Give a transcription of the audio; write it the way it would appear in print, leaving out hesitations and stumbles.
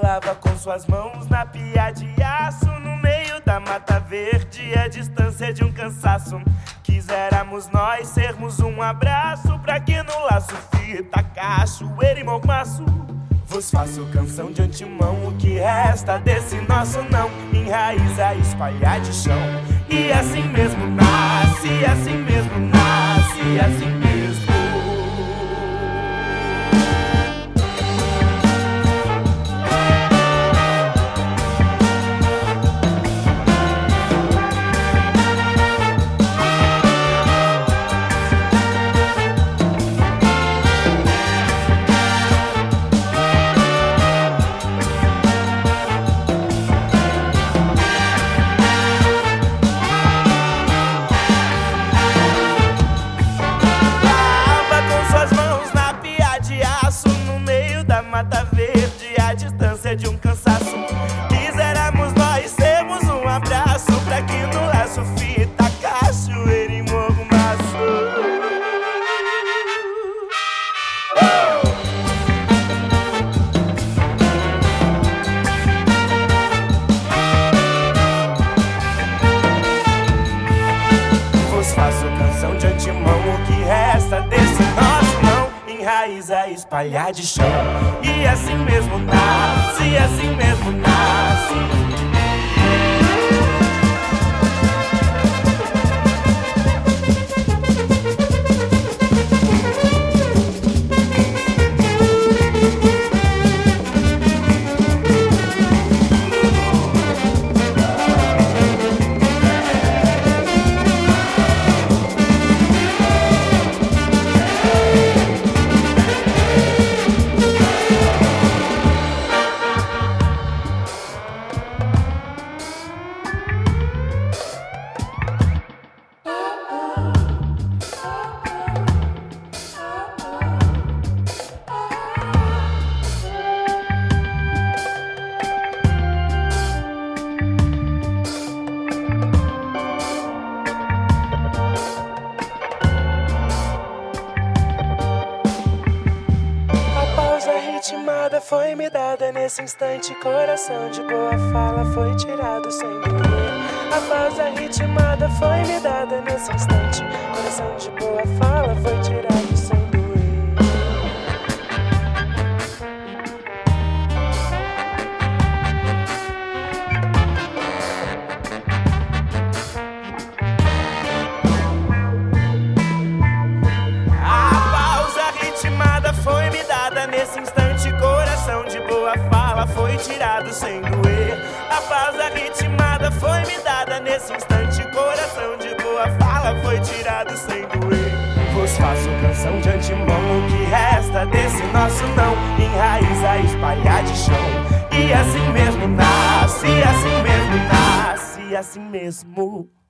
falava com suas mãos na pia de aço, no meio da mata verde, a distância de um cansaço. Quiséramos nós sermos um abraço, pra que no laço fita, cachoeira e mormaço. Vos faço canção de antemão, o que resta desse nosso não enraiza, espalhar de chão. E assim mesmo nasce, assim mesmo nasce, assim mesmo. Mata verde, a distância de um cansaço. Quiséramos nós sermos um abraço, pra que no laço fita, cachoeira e mormaço. Vos faço canção de antemão, o que resta desse nosso não enraiza, espalhar de chão. E assim mesmo nasce, assim mesmo nasce. Ritmada foi me dada nesse instante, coração de boa fala foi tirado sem doer. A pausa ritmada foi me dada nesse instante, coração de boa fala foi tirado sem doer. A pausa ritmada foi me dada nesse instante, coração de boa fala foi tirado sem doer. A pausa ritmada foi me dada nesse instante, coração de boa fala foi tirado sem doer. Vos faço canção de antemão, o que resta desse nosso não enraiza, espalhar de chão. E assim mesmo nasce, assim mesmo nasce, assim mesmo.